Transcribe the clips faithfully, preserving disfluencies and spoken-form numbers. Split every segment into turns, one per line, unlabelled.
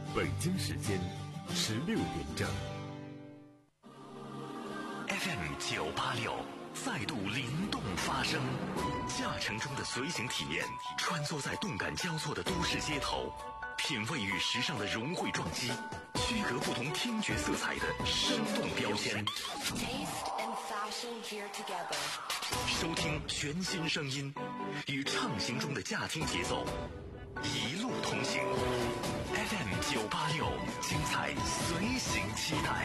北京时间十六点整。
F M 九八六再度灵动发声，驾乘中的随行体验，穿梭在动感交错的都市街头，品味与时尚的融汇撞击，区隔不同听觉色彩的生动标签。收听全新声音，与畅行中的驾听节奏，一路同行。F M 九八六，精彩随行期待。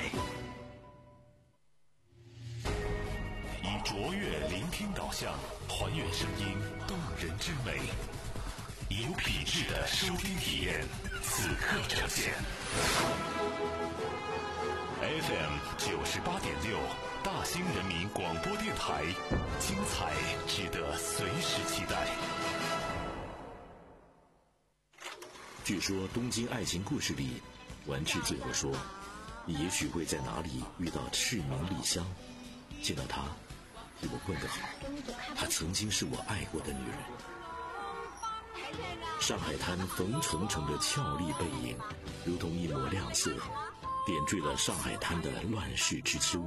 以卓越聆听导向，还原声音动人之美，以有品质的收听体验，此刻呈现。F M 九十八点六，大兴人民广播电台，精彩值得随时期待。
据说《东京爱情故事》里，丸治最后说：“你也许会在哪里遇到赤名莉香，见到她，替我问个好，她曾经是我爱过的女人。”上海滩冯程程的俏丽背影，如同一抹亮色，点缀了上海滩的乱世之秋。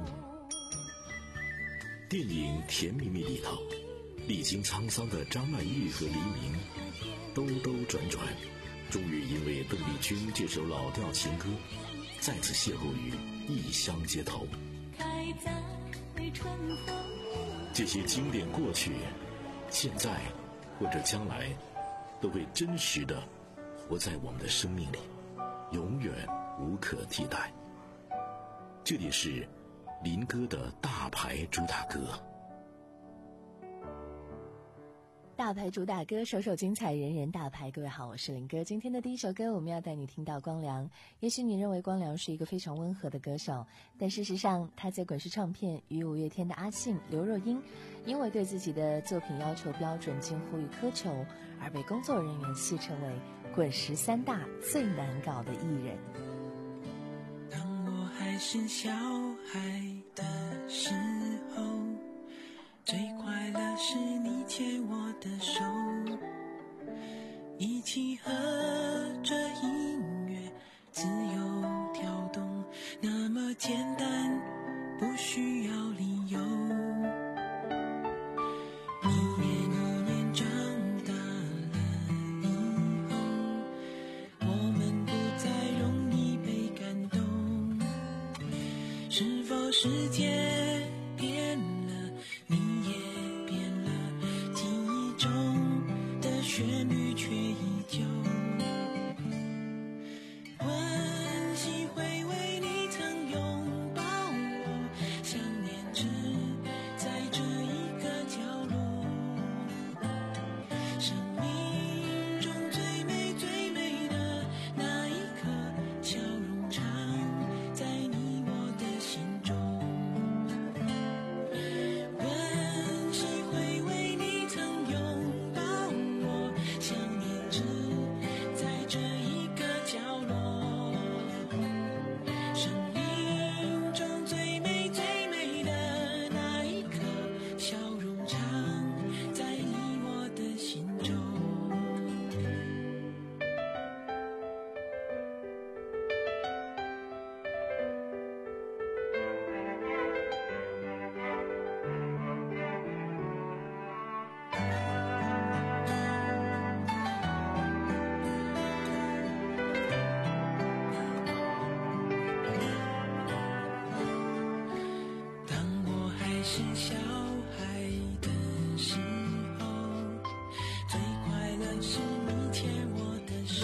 电影《甜蜜蜜》里头，历经沧桑的张曼玉和黎明，兜兜转转，终于因为邓丽君这首老调情歌，再次邂逅于异乡街头。开在春风。这些经典过去，现在或者将来，都会真实的活在我们的生命里，永远无可替代。这里是林哥的大牌主打歌。
大牌主打歌，首首精彩，人人大牌。各位好，我是林哥。今天的第一首歌，我们要带你听到光良。也许你认为光良是一个非常温和的歌手，但事实上他在滚石唱片与五月天的阿信、刘若英，因为对自己的作品要求标准近乎于苛求，而被工作人员戏称为滚石三大最难搞的艺人。
当我还是小孩的时候，最快乐是你牵我的手，一起和着音乐自由跳动，那么简单，不需要理由。一年一年长大了以后，我们不再容易被感动，是否世界变了，你也变了，记忆中的旋律却依旧。温习回味你曾拥抱我，想念只在这一个角落。生命中最美最美的那一刻，笑容常在你我的心中。温习回味你曾拥抱我，想念只在这一个角落。生命中最美最美的那一刻，笑容常在你我的心中。当我还是小孩的时候，最快乐是你牵我的手，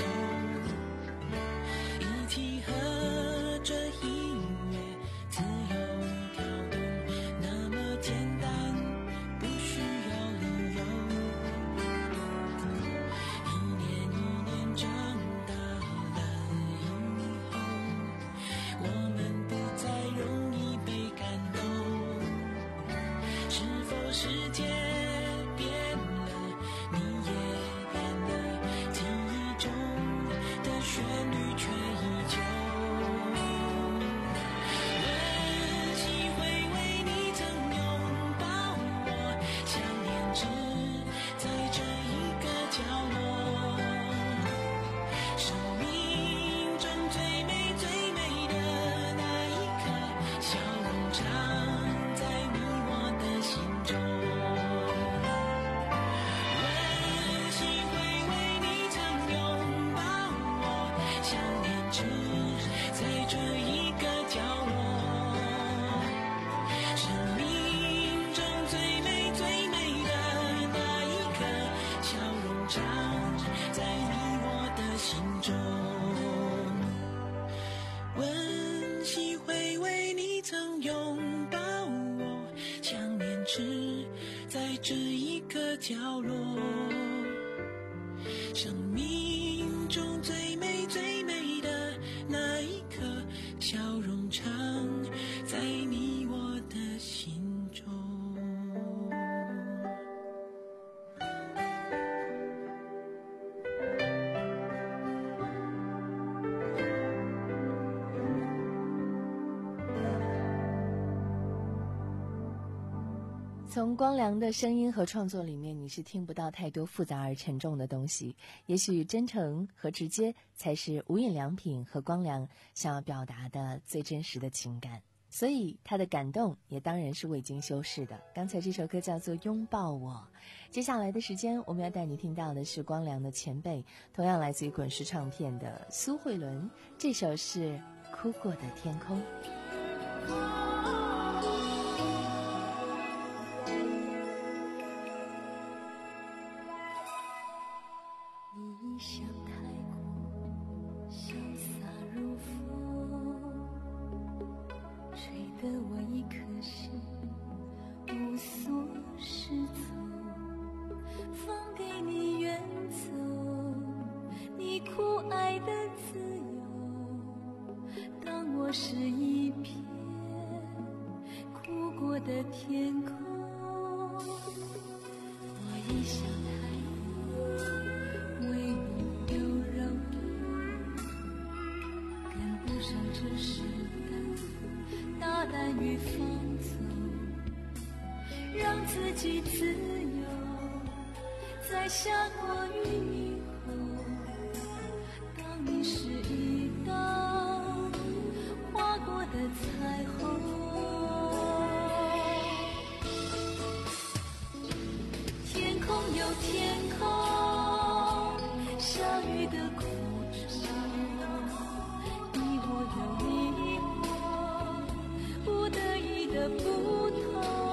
一起和着音乐自由跳动，那么简单，不需要理由。一年一年长大了以后，我们不再容易被感动， 常在你我的心中。温馨回味你曾拥抱我，想念只在这一个角落。生命中最美最美的那一刻，笑容常在你我的心中。温馨回味你曾拥抱我，想念只在这一个角落。生命中最美最美的那一刻，笑容常在你我的心中。
从光良的声音和创作里面，你是听不到太多复杂而沉重的东西。也许真诚和直接才是无印良品和光良想要表达的最真实的情感，所以他的感动也当然是未经修饰的。刚才这首歌叫做《拥抱我》，接下来的时间我们要带你听到的是光良的前辈，同样来自于滚石唱片的苏慧伦，这首是《哭过的天空》。
你像太过潇洒如风，吹得我一颗心无所适从，放给你远走，你酷爱的自由，当我是一片哭过的天空。我一想太为你柔柔，跟不上这时代大胆与放纵，让自己自由，在下过雨以后，当你是一道划过的彩虹。天空有天空，下雨的苦衷，你我有你我不得已的不同，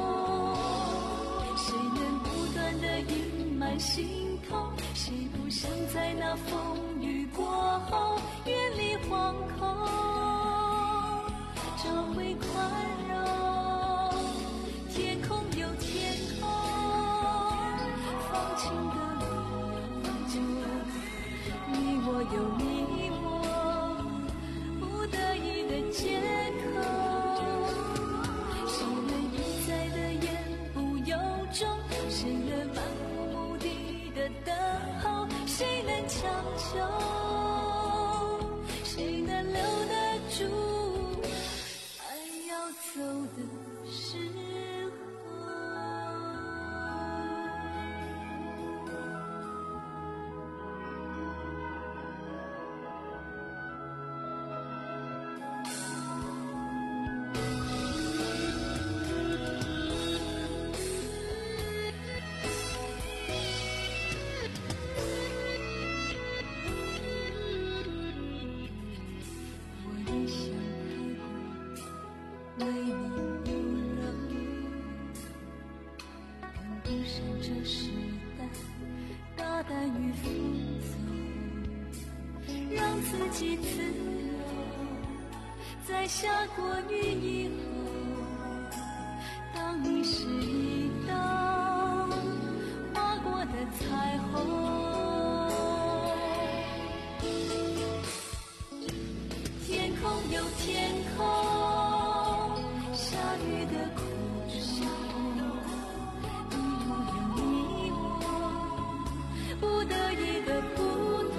谁能不断的隐瞒心痛，谁不想在那风雨过后远离惶恐，找回宽容。天空有天空，放晴的路你我有你我不得已的借口，谁能一再的言不由衷，谁能漫无目的的等候，谁能强求，谁能留得住爱要走的时候。为你柔柔，跟不上这时代大胆与放纵，让自己自由，在下过雨以后，当你是一道划过的彩虹。天空有天空，下雨的苦衷，你我有你我不得已的不同，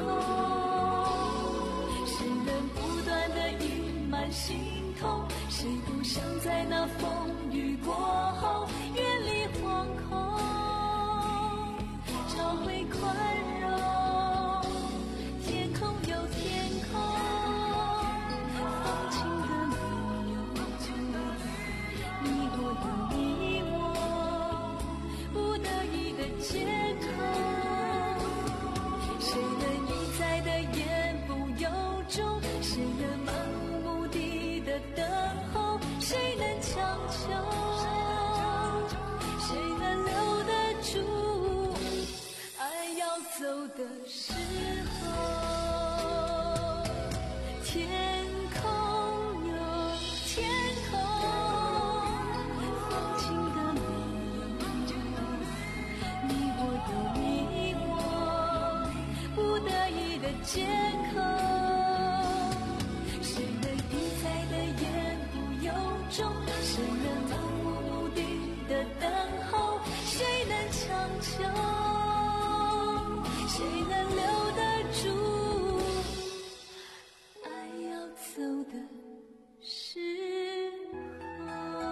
谁能不断的隐瞒心痛，谁不想在那风雨过后远离惶恐，找回宽容。天空有天空，放晴的理由， 天空有天空，放晴的没有，你我都迷惑，不得已的借口，谁能一再的言不由衷，谁能漫无目的的等候，谁能强求，谁能留得住爱要走的时候。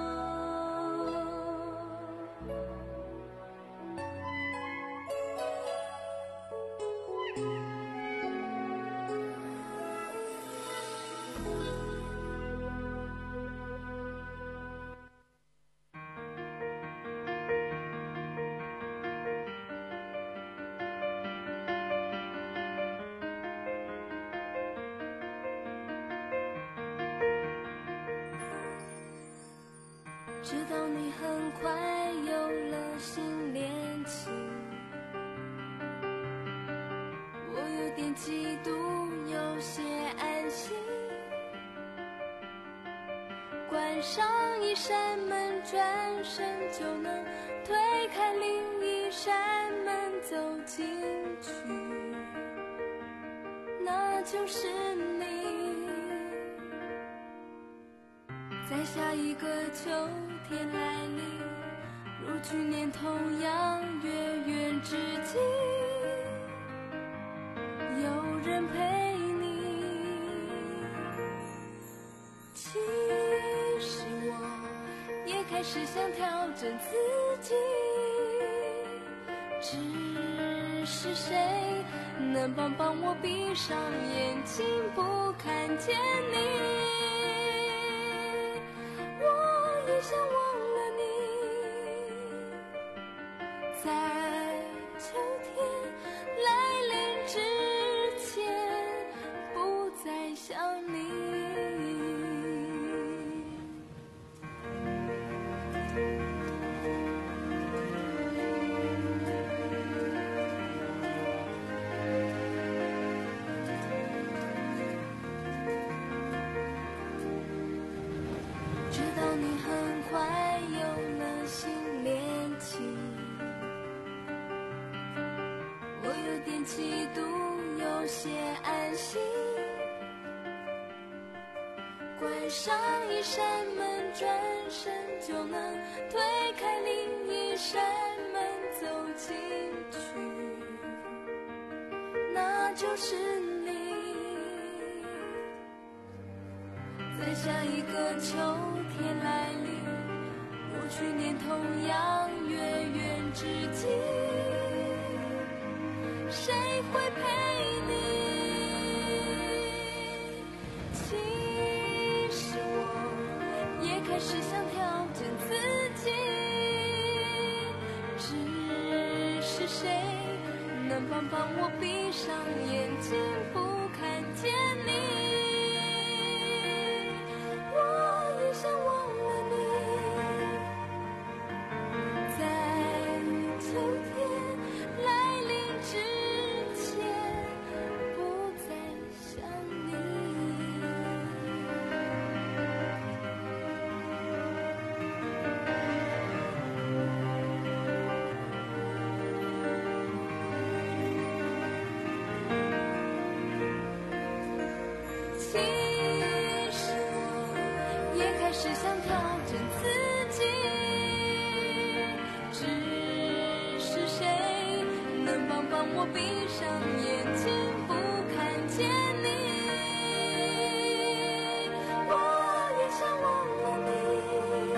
知道你很快有了新恋情，我有点嫉妒，有些安心。关上一扇门，转身就能推开另一扇门，走进去，那就是你。在下一个秋天来临，如去年同样月圆之际，有人陪你。其实我也开始想调整自己，只是谁能帮帮我闭上眼睛不看见你。我想忘了你，在秋天来临之前不再想你。知道你很快有了新恋情，我有点嫉妒，有些安心。关上一扇门，转身就能推开另一扇门，走进去，那就是你。在下一个秋天来临，如去年同样月圆之际，谁会陪你？其实我也开始想调整自己，只是谁能帮帮我闭上眼睛不看见你。我也想忘了你，在秋天来临之前不再想你。其实我也开始想调整自己，只是谁能帮帮我闭上眼睛不看见你。我也想忘了你，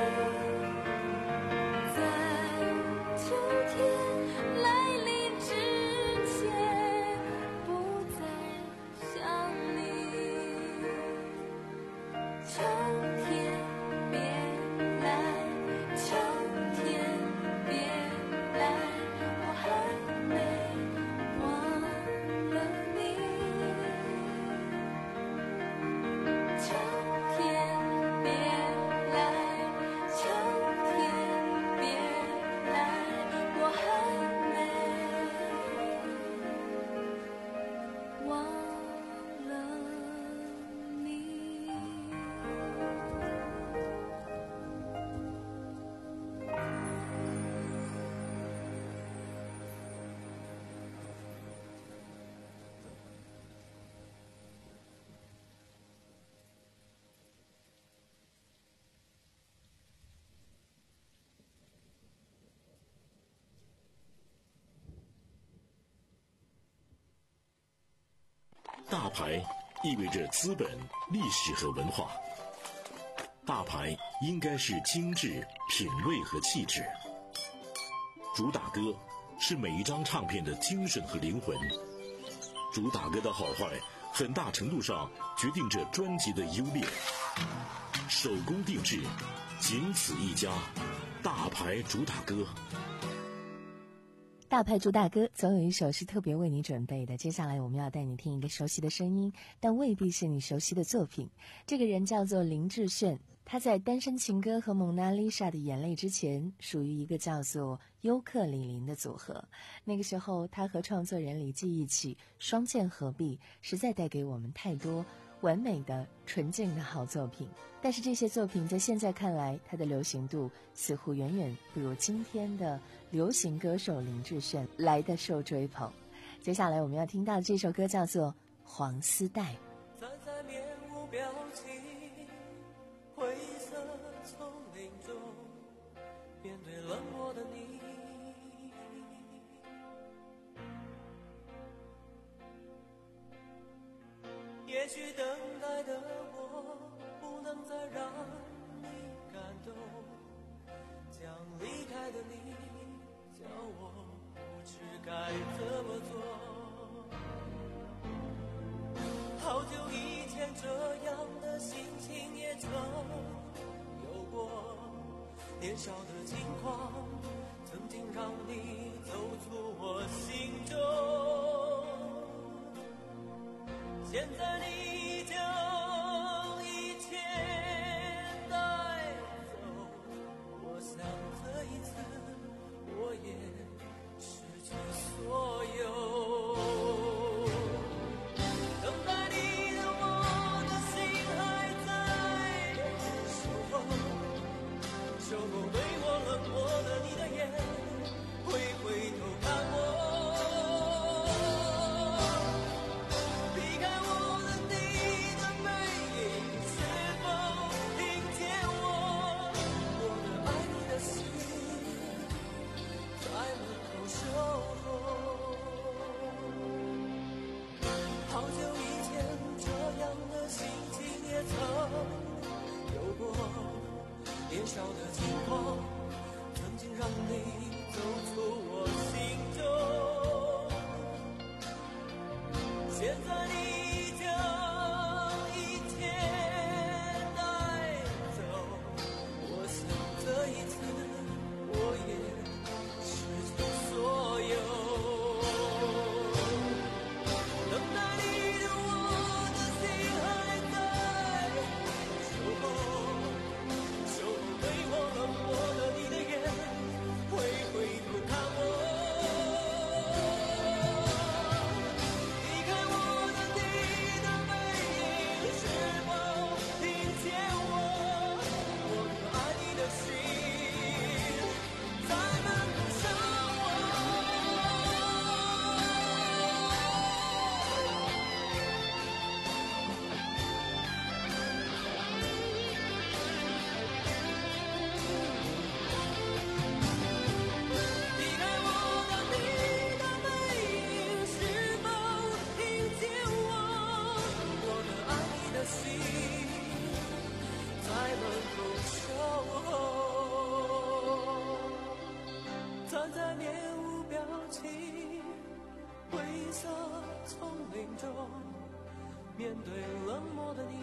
在秋天来临之前不再想你。秋天别来，秋天别来，我还没忘了你。
大牌意味着资本、历史和文化。大牌应该是精致、品味和气质。主打歌是每一张唱片的精神和灵魂。主打歌的好坏，很大程度上决定着专辑的优劣。手工定制，仅此一家，大牌主打歌。
大牌主打歌总有一首是特别为你准备的，接下来我们要带你听一个熟悉的声音，但未必是你熟悉的作品。这个人叫做林志炫，他在《单身情歌》和《蒙娜丽莎的眼泪》之前属于一个叫做优客李林的组合。那个时候他和创作人李记一起双剑合璧，实在带给我们太多完美的纯净的好作品。但是这些作品在现在看来，它的流行度似乎远远不如今天的流行歌手林志炫来的受追捧。接下来我们要听到这首歌叫做《黄丝带》。
站在面无表情灰色丛林中，面对冷漠的你，也许等待的我不能再让你感动，将离开的你叫我不知该怎么做。好久以前这样的心情也曾有过，年少的轻狂曾经让你走出我心中，现在你将一切带走，我想这一次我也失去所有。等待你的我的心还在守候，守候对我冷漠的你的眼，会回头看我。好久以前这样的心情也曾有过，年少的轻狂曾经让你走出我心中，现在你将一切带走，我想这一次我也失去所有。站在面无表情灰色丛林中，面对冷漠的你。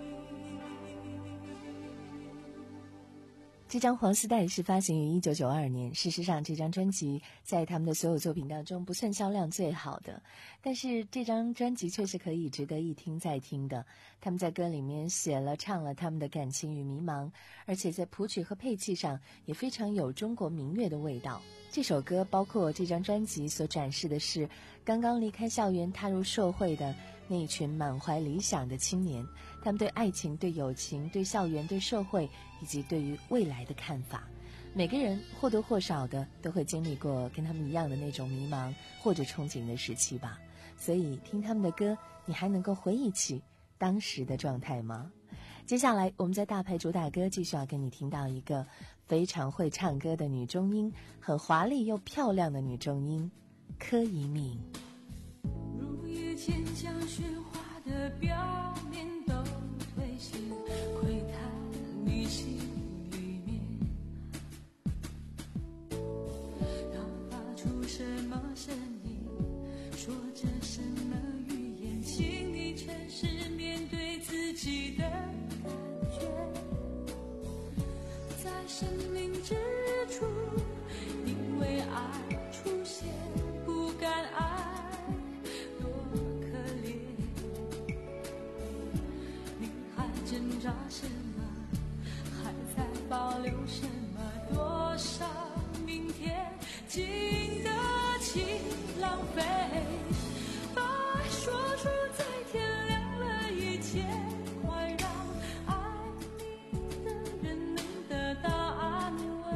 这张黄丝带是发行于一九九二年，事实上这张专辑在他们的所有作品当中不算销量最好的，但是这张专辑却是可以值得一听再听的。他们在歌里面写了唱了他们的感情与迷茫，而且在谱曲和配器上也非常有中国民乐的味道。这首歌包括这张专辑所展示的是刚刚离开校园踏入社会的那一群满怀理想的青年，他们对爱情、对友情、对校园、对社会以及对于未来的看法。每个人或多或少的都会经历过跟他们一样的那种迷茫或者憧憬的时期吧，所以听他们的歌，你还能够回忆起当时的状态吗？接下来我们在大牌主打歌继续要跟你听到一个非常会唱歌的女中音，很华丽又漂亮的女中音柯以敏。
如雨千江雪花的表面都退行，窥探你心里面。它发出什么声音，说着什么语言，请你诚实面对自己的感觉。在生命之初，因为爱出现，不敢爱，多可怜。你还挣扎什么？还在保留什么？多少明天经得起浪费？把爱说出，在天亮了以前，快让爱你的人能得到安慰。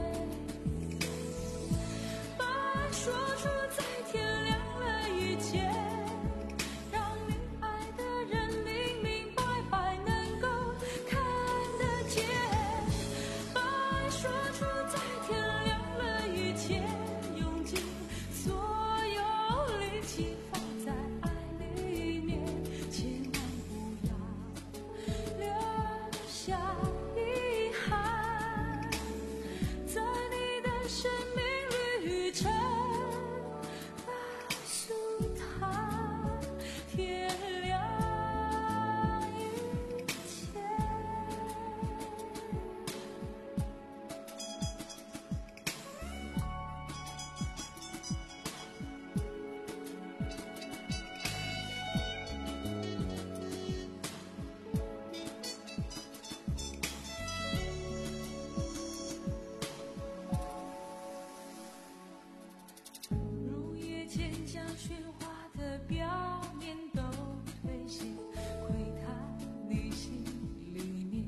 把爱说出，在天亮了以前，让你爱的人明明白白能够看得见。把爱说出，在天亮了以前，用尽所有力气放在爱里面，千万不要留下遗憾。在你的生命旅程，告诉他天亮以前。入夜渐将喧哗的表面都退行，窥探你心里面。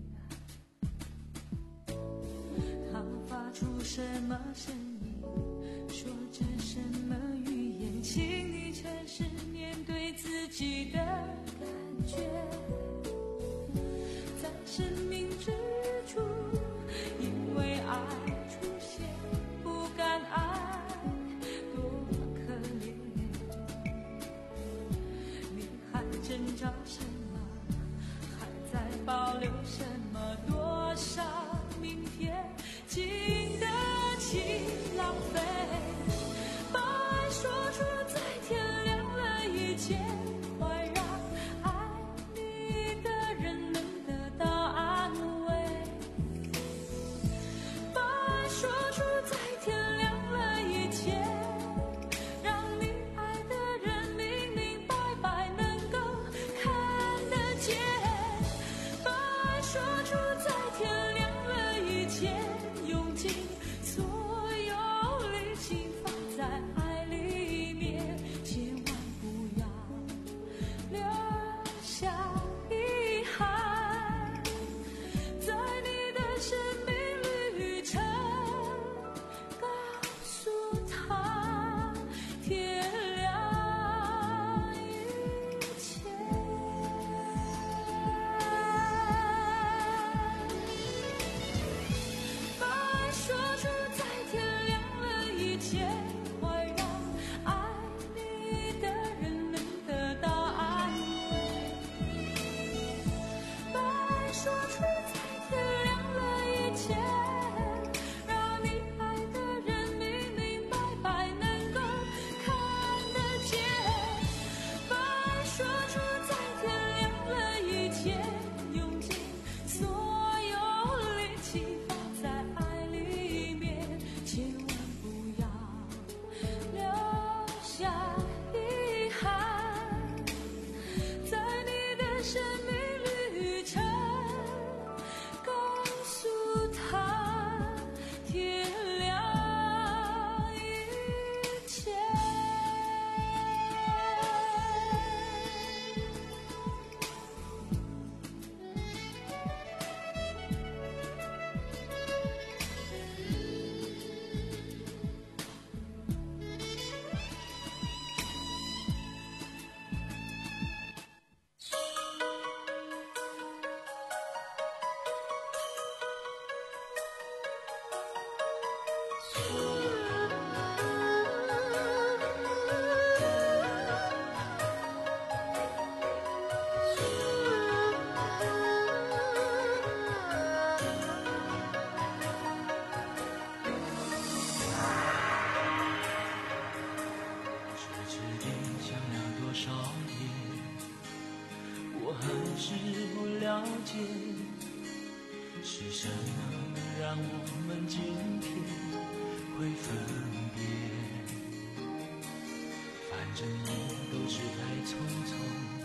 它发出什么声音，说着什么语言，请你诚实面对自己的感觉。在生命之初，因为爱出现，不敢爱，多可怜。你还挣扎什么？还在保留什么？多少明天经得起浪费？把爱说出，在天亮了以前，快让爱你的人能得到安慰。把爱说出，在天亮了以前，让你爱的人明明白白能够看得见。把爱说出，在
还是不了解，是什么让我们今天会分别？反正路都是太匆匆，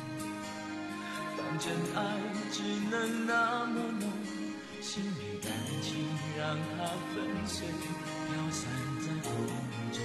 反正爱只能那么浓，心里感情让它粉碎，飘散在风中。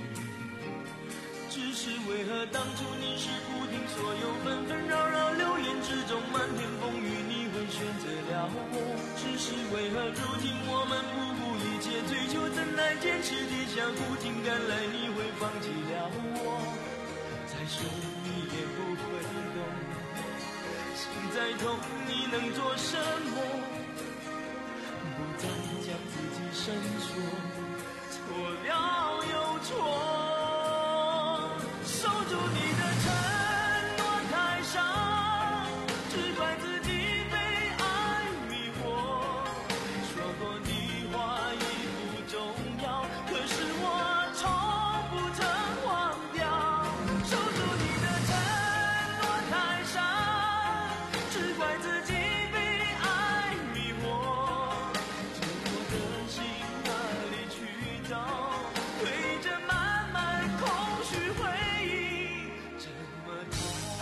只是为何当初你是不听所有纷纷扰扰流言之中漫天风雨，你会选择了我？只是为何如今我们不顾一切追求，怎奈坚持地下苦尽甘来，你会放弃了我？再说你也不会懂，心再痛你能做什么？不再将自己伸缩，错了又错。守住你的承诺太伤，只怪自己被爱迷惑。说过的话已不重要，可是我从不曾忘掉。守住你的承诺太伤，只怪自己被爱迷惑。寂寞的心哪里去找？对着漫漫空虚回忆这么逃。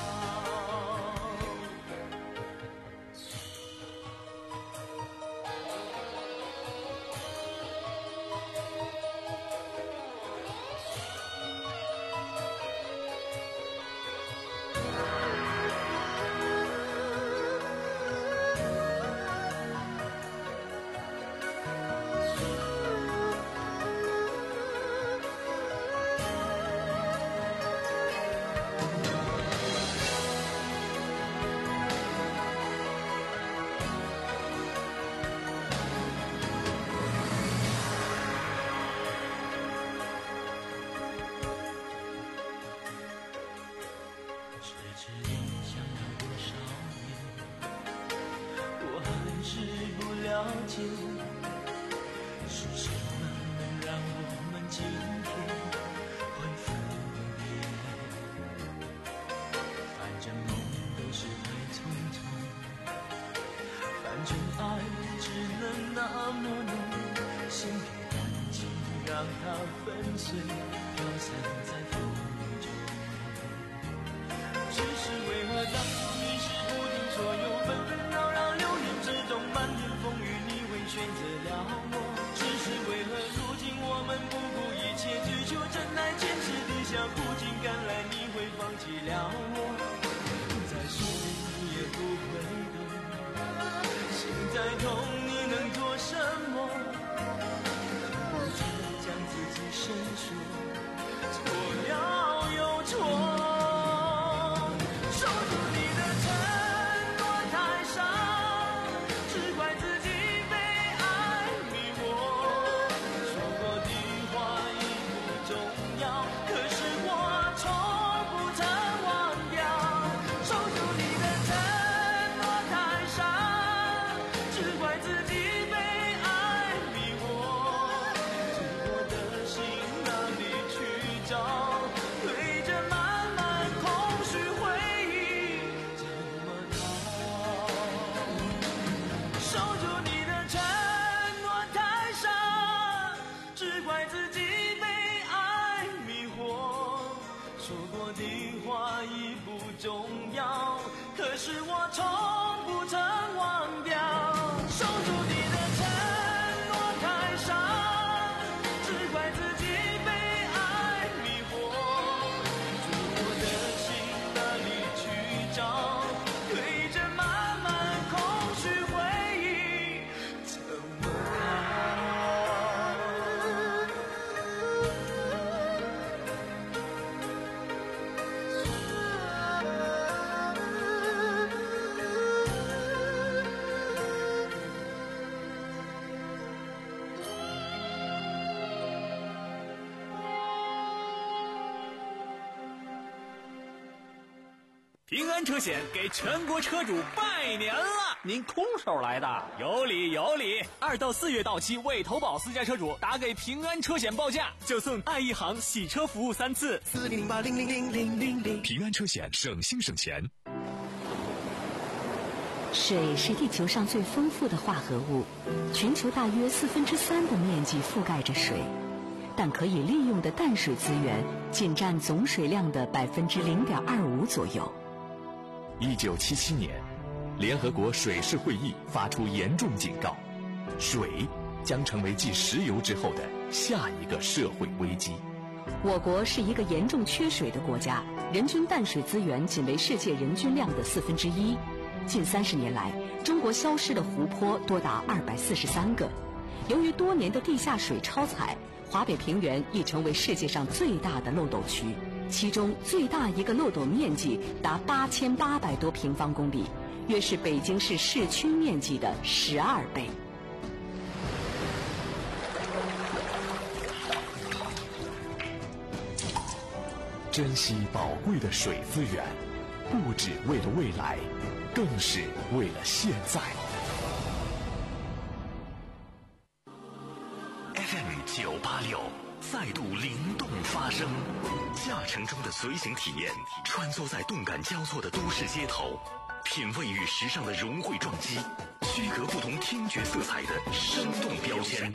迟迟地想要多少年，我还是不了解，是什么能让我们今天会分别？反正梦都是太匆匆，反正爱只能那么浓，心里感情让它粉碎，飘散在风中。只是为何当初你是不听所有纷纷扰扰流言之中漫天风雨，你会选择了我？只是为何如今我们不顾一切追求，真爱坚持地下苦尽甘来，你会放弃了我？再说你也不会懂，心再痛你能做什么？不再将自己伸缩，错了又错。可是我从不曾忘掉，守住你的承诺太伤，只怪自己被爱迷惑。住我的心哪里去找？对着漫漫空虚回忆怎么
平安车险给全国车主拜年了！
您空手来的？
有理有理！二到四月到期未投保私家车主，打给平安车险报价，就送爱一行洗车服务三次。
四零零八零零零零零零，平安车险省心省钱。
水是地球上最丰富的化合物，全球大约四分之三的面积覆盖着水，但可以利用的淡水资源仅占总水量的百分之零点二五左右。
一九七七年，联合国水事会议发出严重警告，水将成为继石油之后的下一个社会危机。
我国是一个严重缺水的国家，人均淡水资源仅为世界人均量的四分之一。近三十年来，中国消失的湖泊多达二百四十三个。由于多年的地下水超采，华北平原已成为世界上最大的漏斗区，其中最大一个漏斗面积达八千八百多平方公里，约是北京市市区面积的十二倍。
珍惜宝贵的水资源，不只为了未来，更是为了现在。F M 九八六再度灵动发声，驾乘中的随行体验，穿梭在动感交错的都市街头，品味与时尚的融汇撞击，区隔不同听觉色彩的生动标签。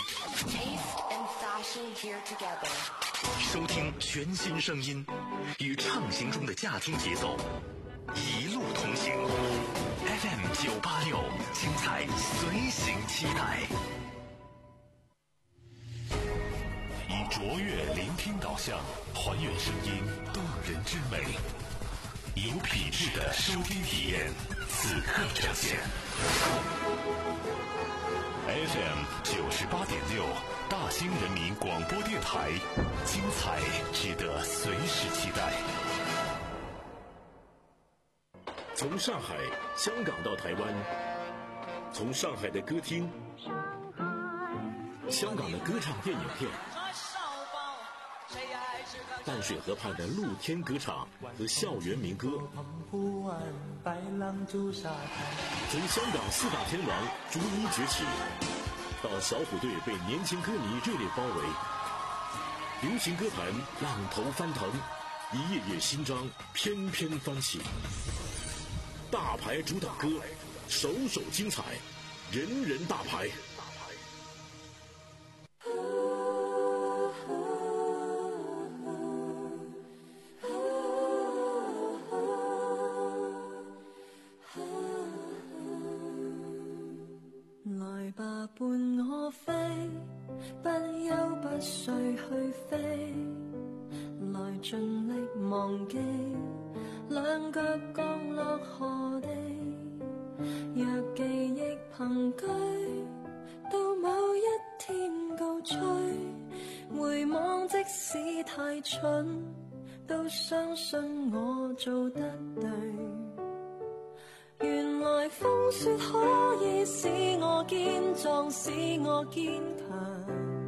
收听全新声音，与畅行中的驾听节奏，一路同行。F M 九八六，精彩随行期待。以卓越聆听导向，还原声音动人之美，有品质的收听体验，此刻呈现。F M 九十八点六，大兴人民广播电台，精彩值得随时期待。
从上海、香港到台湾，从上海的歌厅、香港的歌唱电影片，淡水河畔的露天歌场和校园民歌，从香港四大天王逐一崛起，到小虎队被年轻歌迷热烈包围，流行歌坛浪头翻腾，一页页新章翩翩翻起。大牌主打歌，首首精彩，人人大牌。
來吧，伴我飛，不休不睡去飛，來盡力忘記兩腳降落何地。若記憶憑據，到某一天高吹，回望即使太蠢，都相信我做得對。原來風雪可以使我堅壯，使我堅強。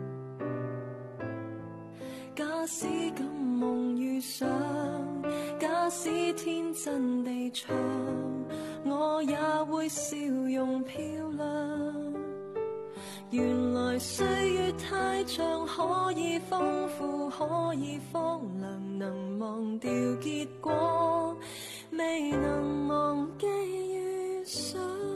假使敢夢遇上，假使天真地唱，我也會笑容漂亮。原來歲月太長，可以豐富，可以荒涼，能忘掉結果，未能忘記遇上。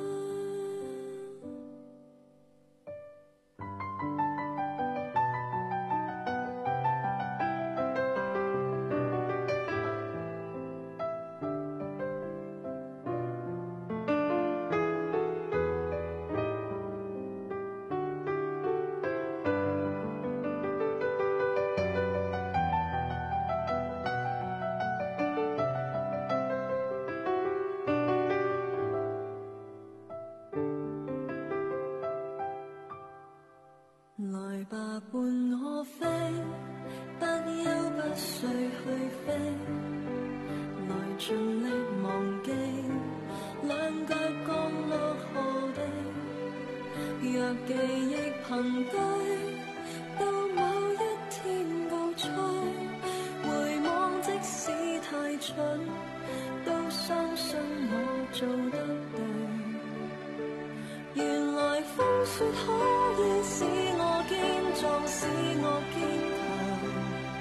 來吧，伴我飛，不休不睡去飛，來盡力忘記兩腳降落何地。若記憶憑據，到某一天高吹，回望即使太蠢，都相信我做得對。原來風雪可以使我堅壯，使我堅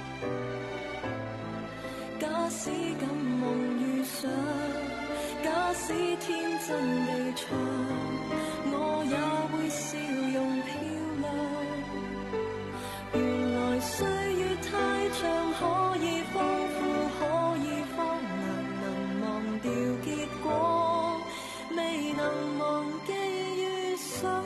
強。假使敢夢遇上，假是天真地唱，我也會笑容漂亮。原來歲月太長，可以豐富，可以荒涼，能忘掉結果，未能忘記遇上。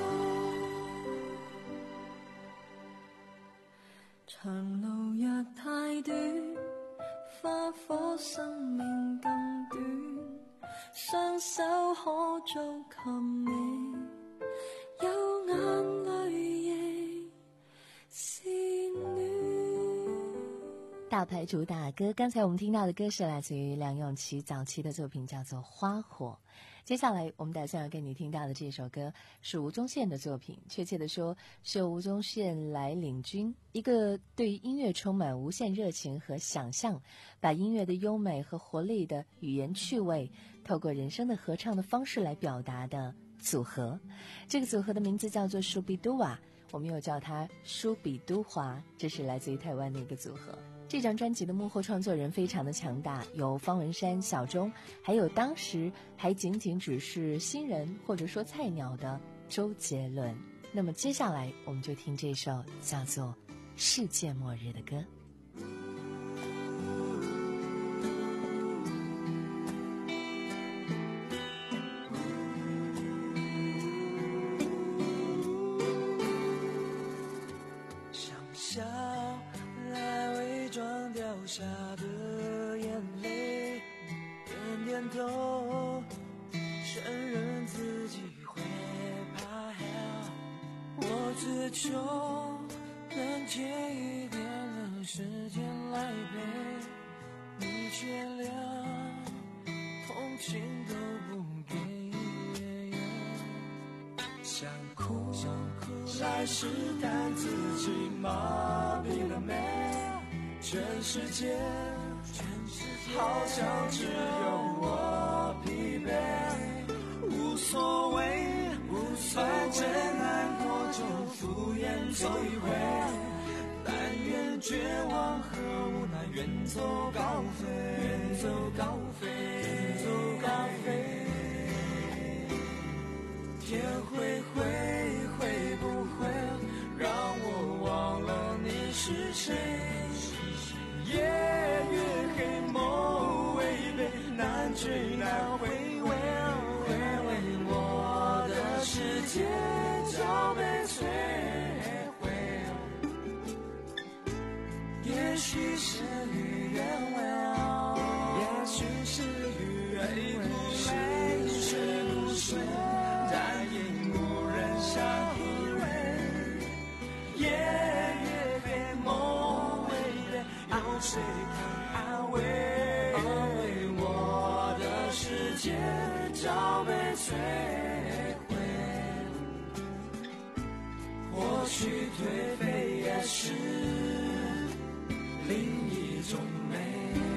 長路若太短，花火生命更短，雙手可做琴你，有眼淚亦是暖。
大牌主打歌，刚才我们听到的歌是来自于梁咏琪早期的作品，叫做《花火》。接下来我们打算要跟你听到的这首歌是吴宗宪的作品，确切的说是由吴宗宪来领军，一个对音乐充满无限热情和想象，把音乐的优美和活力的语言趣味透过人声的合唱的方式来表达的组合。这个组合的名字叫做舒比都瓦，我们又叫它舒比都华，这是来自于台湾的一个组合。这张专辑的幕后创作人非常的强大，有方文山、小钟，还有当时还仅仅只是新人或者说菜鸟的周杰伦。那么接下来我们就听这首叫做《世界末日》的歌。
下的眼泪，点点头，承认自己会怕。我只求能借一点的时间来陪你，却连同情都不给。想哭想哭来试探自己麻痹了没？全世界，全世界好像只有我疲惫，无所谓，无所谓，反正难过就敷衍走一回，但愿绝望和无奈远走高飞，远走高飞，远走高飞。天会灰，会不会让我忘了你是谁？夜越黑，梦微微，难追难回味，回味我的世界早被摧毁。也许事与愿违，也许事与愿违，谁睡不睡，但因无人相依偎。夜越黑，梦微微，有谁肯安慰？安慰我的世界早被摧毁。或许颓废也是另一种美。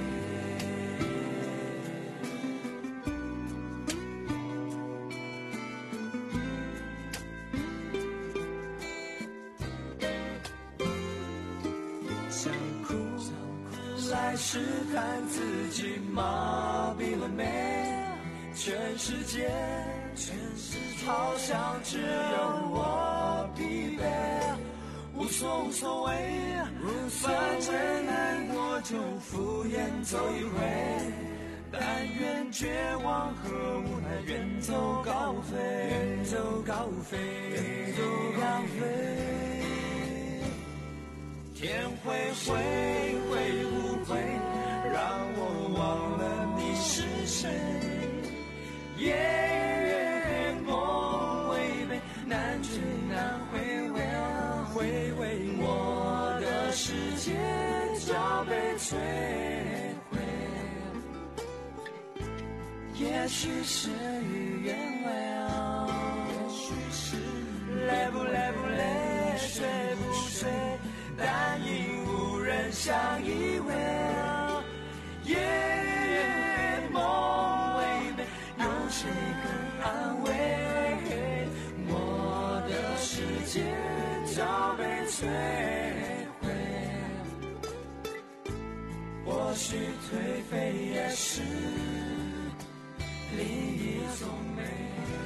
想哭来试探自己麻痹了没？全世界，全世界好像只有我疲惫，无所无所谓，反正难过就敷衍走一回，但愿绝望和无奈远走高飞，远走高飞，远走高飞。天会灰，会不会让我忘了你是谁？夜越梦微微，难追难回味，回味我的世界早被摧毁。也许事与愿违，也许是累不累不累，睡不睡，但因无人相依偎。夜越梦微微，有谁肯安慰？我的世界早被摧毁。或许颓废也是 les sommets.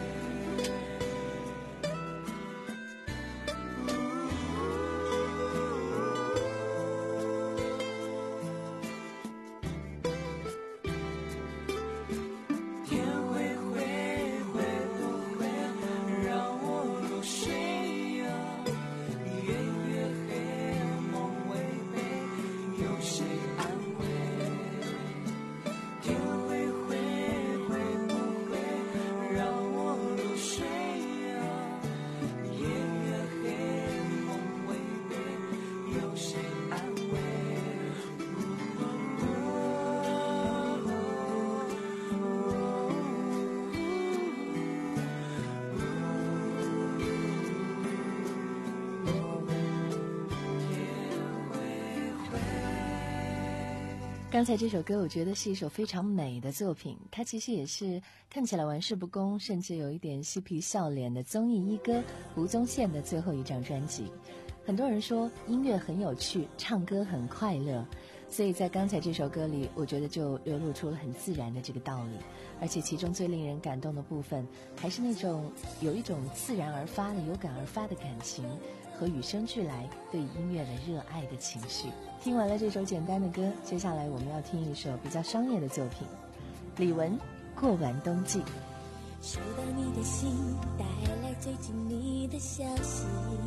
刚才这首歌我觉得是一首非常美的作品，它其实也是看起来玩世不恭，甚至有一点嬉皮笑脸的综艺一哥吴宗宪的最后一张专辑。很多人说音乐很有趣，唱歌很快乐，所以在刚才这首歌里，我觉得就流露出了很自然的这个道理。而且其中最令人感动的部分，还是那种有一种自然而发的、有感而发的感情和与生俱来对音乐的热爱的情绪。听完了这首简单的歌，接下来我们要听一首比较商业的作品，李玟《过完冬季》。
收到你的信，带来最近你的消息，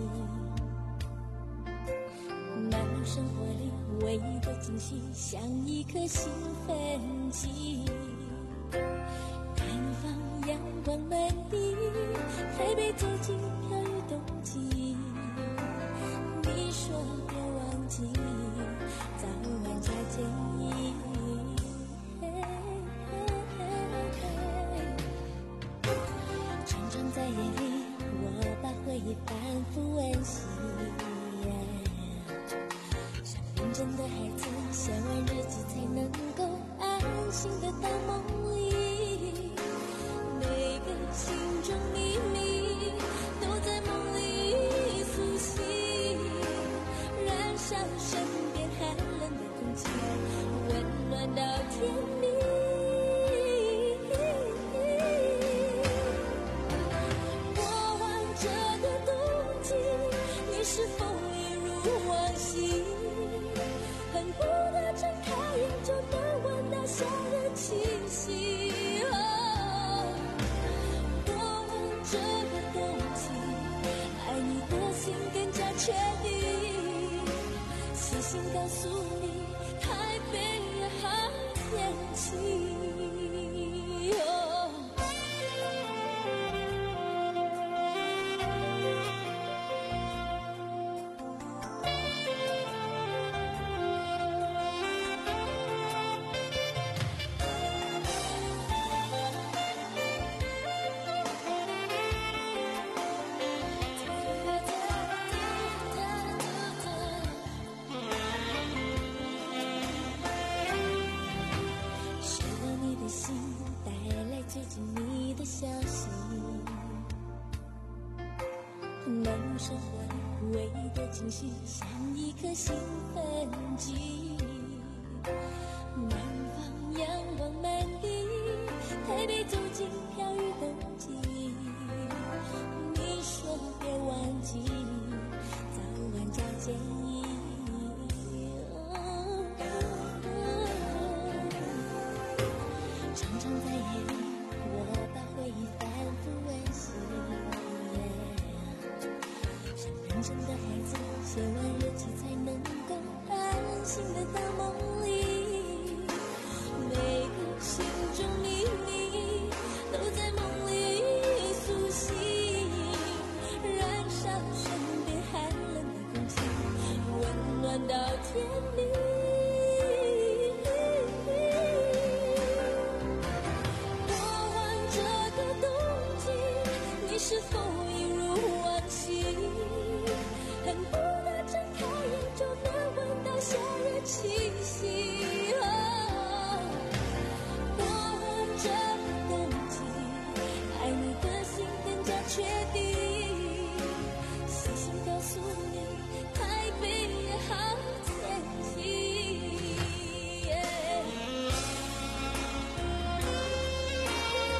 忙碌生活里唯一的惊喜，像一颗兴奋剂，南方阳光满地，台北走进飘雨冬季，你说别忘记早晚加建议，常常在夜里我把回忆反复温习，像认真的孩子写完日记才能够安心的到梦里，每个心中秘密都在梦里苏醒，燃烧身边寒冷的空气，温暖到天明。过完这个冬季，你是否一如往昔，恨不得睁开眼就能闻到夏日气息。过完这个冬季，爱你的心更加确定，细心告诉你，台北也好天气。消息，忙碌生活里唯一的惊喜，像一颗兴奋剂，南方阳光满地，台北走进飘雨冬季，你说别忘记早晚加建议，常常在夜里我把回忆反复温习，像认真的孩子写完日记才能够安心的到梦里，每个心中秘密都在梦里苏醒，燃烧身边寒冷的空气，温暖到天明。是否一如往昔，恨不得睁开眼就能闻到夏日气息。过完这个冬季，爱你的心更加确定，细心告诉你，台北也好天气。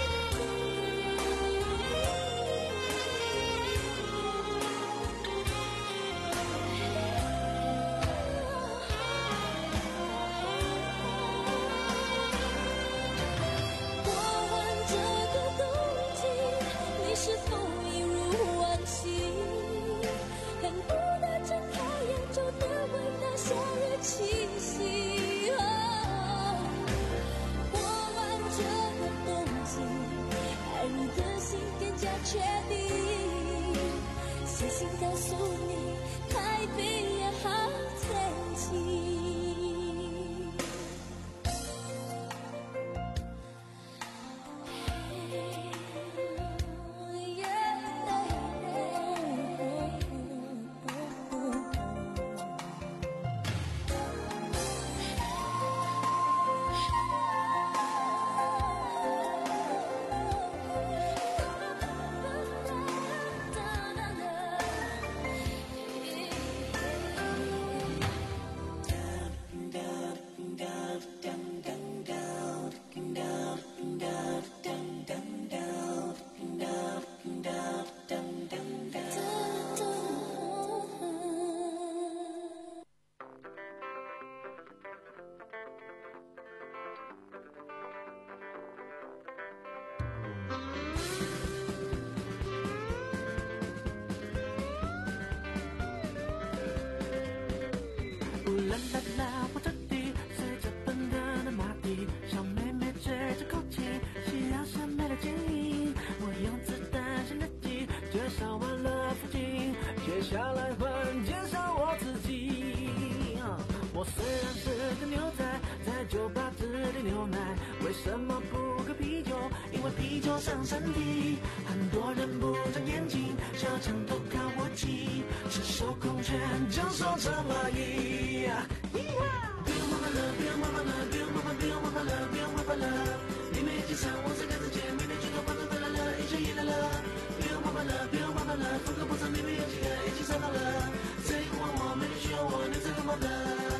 细心告诉你，台北也好天气。
啦啦啦，我这里随着奔腾的马蹄，小妹妹吹着口琴，需要审美的建议。我用子弹型的机，介绍完了附近，接下来换介绍我自己。我虽然是个牛仔，在酒吧只点牛奶，为什么不喝啤酒？因为啤酒伤身体。很多人不长眼睛，小强都靠我骑，赤手空拳就说成蚂蚁。不用麻烦了，不用麻烦了，不用麻烦，不用麻烦了，不用麻烦了。你没机场，我才开始见，明天举头发都回来了，一切也来了。不用麻烦了，不用麻烦了，风格不错，你们有几个一起上到了。谁不问我，没人需要我，你在干嘛的？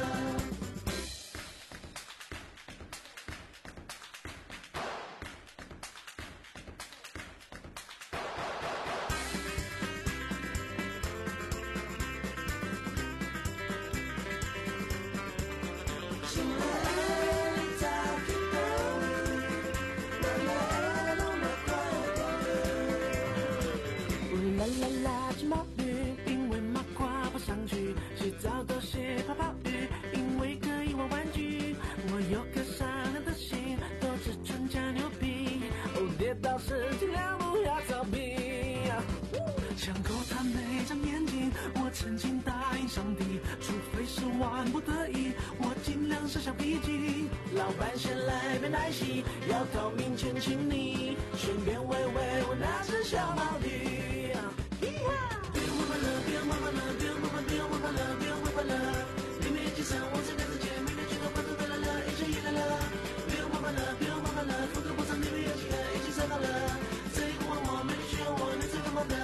想勾他那张眼睛，我曾经答应上帝，除非是万不得已，我尽量设想脾气。老板先来杯奶昔，要到面前请你，顺便喂喂我那只小毛驴。不用麻烦了，不用麻烦了，不用麻烦，不用麻烦了，不用麻烦了。你没机场，我才开始见，明天举头发都回来了，一切也来了。不用麻烦了，不用麻烦了，风格不错，你们有几个一起上到了。谁不问我，没人需要我，你在干嘛的？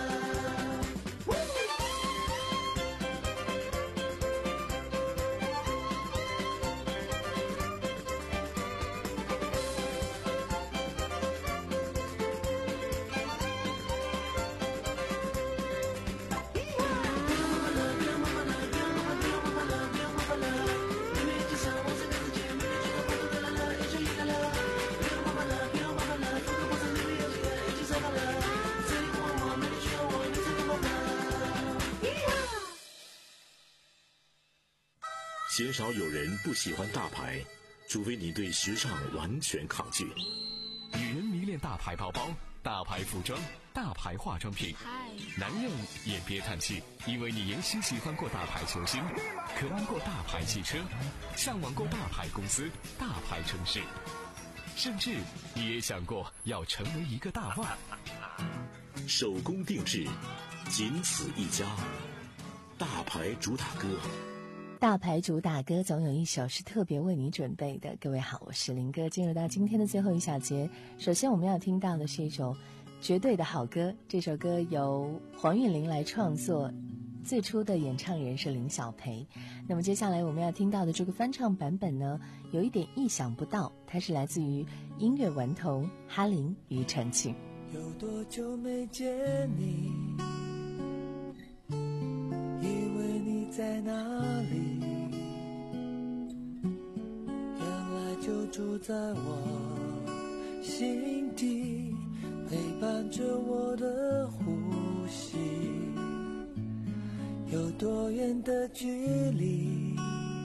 鲜少有人不喜欢大牌，除非你对时尚完全抗拒。
女人迷恋大牌包包、大牌服装、大牌化妆品，男人也别叹气，因为你也许喜欢过大牌球星，渴望过大牌汽车，向往过大牌公司、大牌城市，甚至你也想过要成为一个大腕。
手工定制，仅此一家，大牌主打歌。
大牌主打歌总有一首是特别为你准备的。各位好，我是林哥。进入到今天的最后一小节，首先我们要听到的是一首绝对的好歌，这首歌由黄韵玲来创作，最初的演唱人是林小培。那么接下来我们要听到的这个翻唱版本呢，有一点意想不到，它是来自于音乐顽童哈林庾澄庆。
有多久没见你，以为你在哪里，原来就住在我心底，陪伴着我的呼吸。有多远的距离，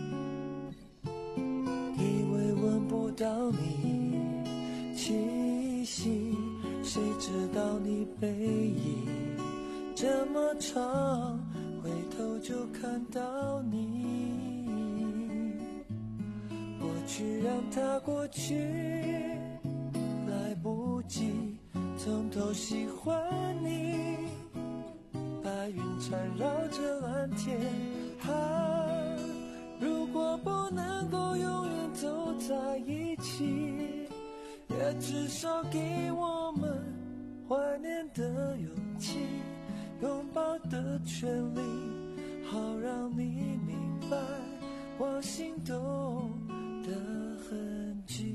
以为闻不到你气息，谁知道你背影这么长，回头就看到你。过去让它过去，来不及从头喜欢你。白云缠绕着蓝天，啊，如果不能够永远走在一起，也至少给我们怀念的勇气，拥抱的权利，好让你明白我心动的痕迹。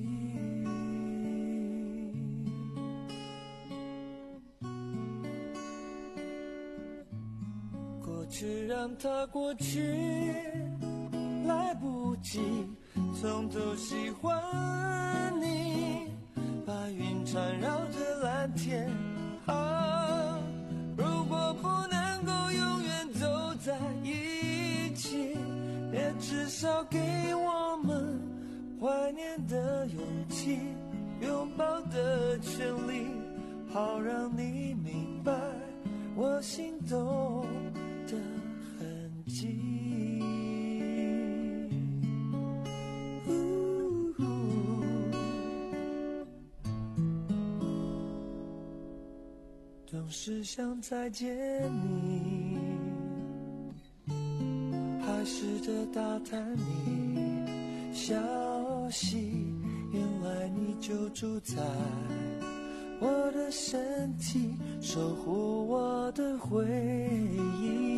过去让它过去，来不及从头喜欢你。白云缠绕着蓝天，啊，如果不能够永远走在一起，也至少给我们怀念的勇气，拥抱的权利，好让你明白我心动的痕迹。总是想再见你，还试着打探你消息，原来你就住在我的身体，守护我的回忆。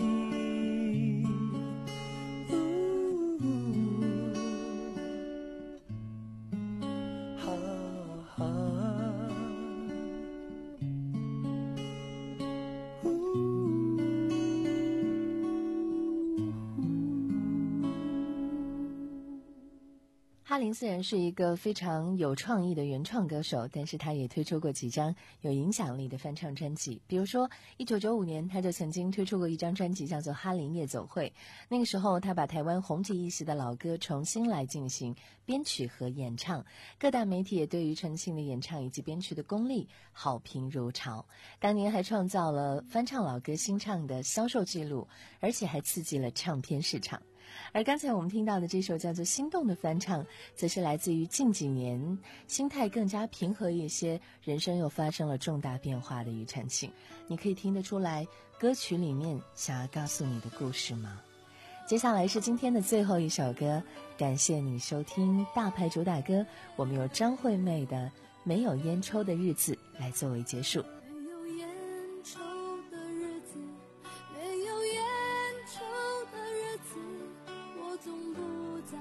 哈林虽然是一个非常有创意的原创歌手，但是他也推出过几张有影响力的翻唱专辑。比如说一九九五年他就曾经推出过一张专辑叫做《哈林夜总会》，那个时候他把台湾红极一时的老歌重新来进行编曲和演唱，各大媒体也对于陈信的演唱以及编曲的功力好评如潮，当年还创造了翻唱老歌新唱的销售记录，而且还刺激了唱片市场。而刚才我们听到的这首叫做《心动》的翻唱，则是来自于近几年心态更加平和一些，人生又发生了重大变化的庾澄庆。你可以听得出来歌曲里面想要告诉你的故事吗？接下来是今天的最后一首歌，感谢你收听大牌主打歌，我们由张惠妹的《没有烟抽的日子》来作为结束。
没有烟抽的日子，没有烟抽的日子，我总不在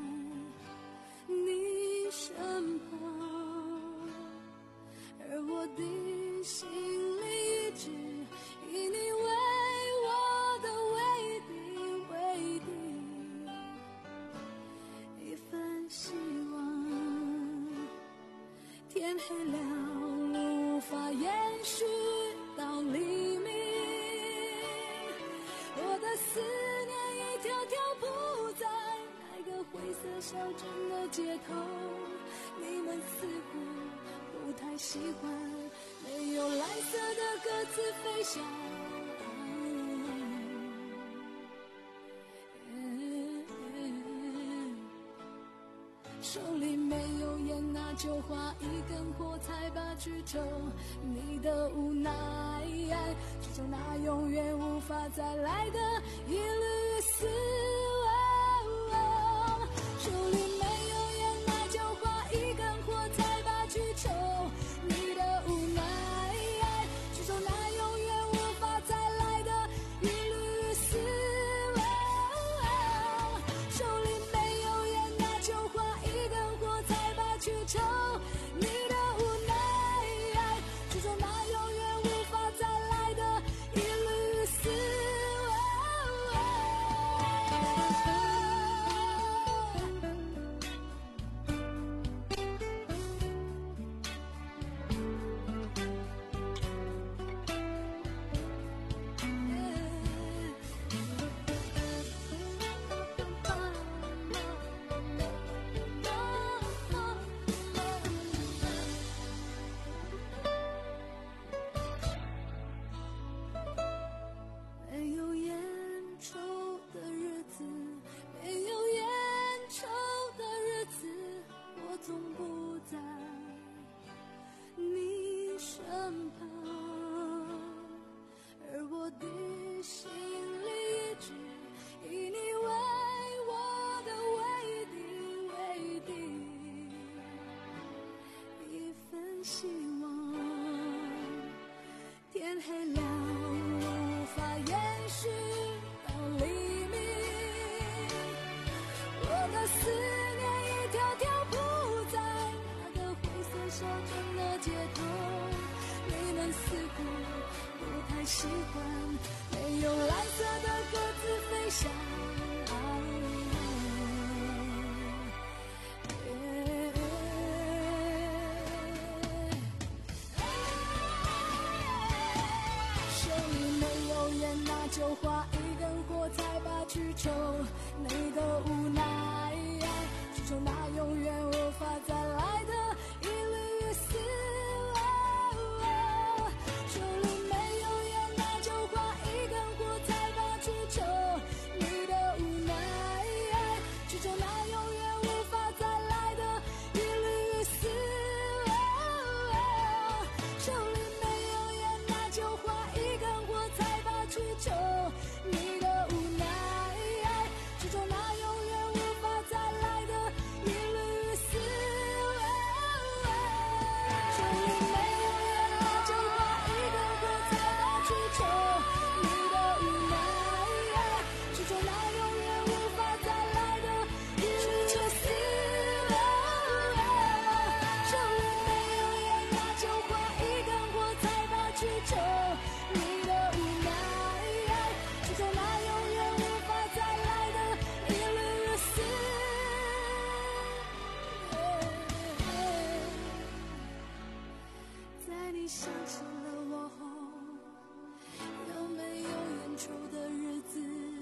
你身旁，而我的心里一直以你为我的唯一唯一一份希望。天黑了，路无法延续到黎明，我的思念一条条铺在那个灰色小镇的街头，你们似乎不太喜欢没有蓝色的鸽子飞翔。手里没有烟，那就划一根火柴吧去抽，你的无奈，去抽那永远无法再来的一缕丝。手里没有烟，那就划一根火柴吧去抽，你的无奈，去抽那永远无法再来的一缕丝。手里没有烟，那就划一根火柴吧去抽，你的无奈，去抽那永远无法再来的一缕丝。 希望。天黑了，无法延续到黎明，我的思念一条条铺在那个灰色小镇的街头。你们似乎不太习惯没有蓝色的鸽子飞翔。就画一根火柴吧，去抽你的无奈，去抽那永远无法再来的一缕丝。手里没有烟，那就画一根火柴吧，去抽你的无奈，去抽那永远无法再来的一缕丝。手里没有烟，那就画一根火柴吧，去抽你的无奈，去抽那永远无法再来的一缕丝。手里没有烟，那就画一根火柴吧，去抽你的无奈，去抽那永远无法再来的一缕丝。手里没有烟，那就画一根火柴吧，去抽你的无奈，去抽那永远无法再来的一缕丝。在你想起了我后，有没有演出的日子？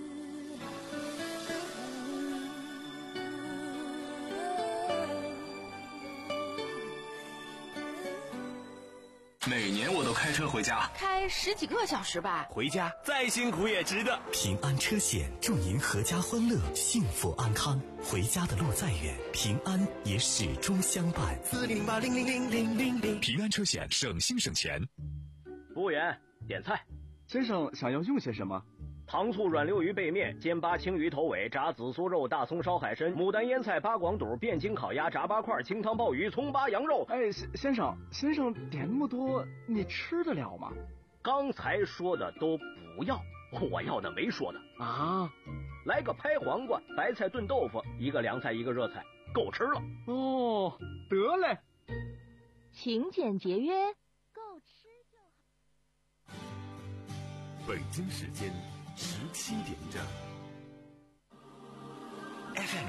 每年我都开车回家，
开十几个小时吧。
回家再辛苦也值得。
平安车险祝您阖家欢乐，幸福安康。回家的路再远，平安也始终相伴。
四零零八零零零零零零。
平安车险，省心省钱。
服务员，点菜。
先生想要用些什么？
糖醋软溜鱼背面、煎巴青鱼头尾、炸紫苏肉、大葱烧海参、牡丹腌菜、八广肚、汴京烤鸭、炸八块、清汤鲍鱼、葱巴羊肉。
哎，先生，先生点那么多，你吃得了吗？
刚才说的都不要，我要的没说的
啊。
来个拍黄瓜、白菜炖豆腐，一个凉菜一个热菜，够吃了。
哦，得嘞。
勤俭节约，够吃就好。
北京时间十七点整。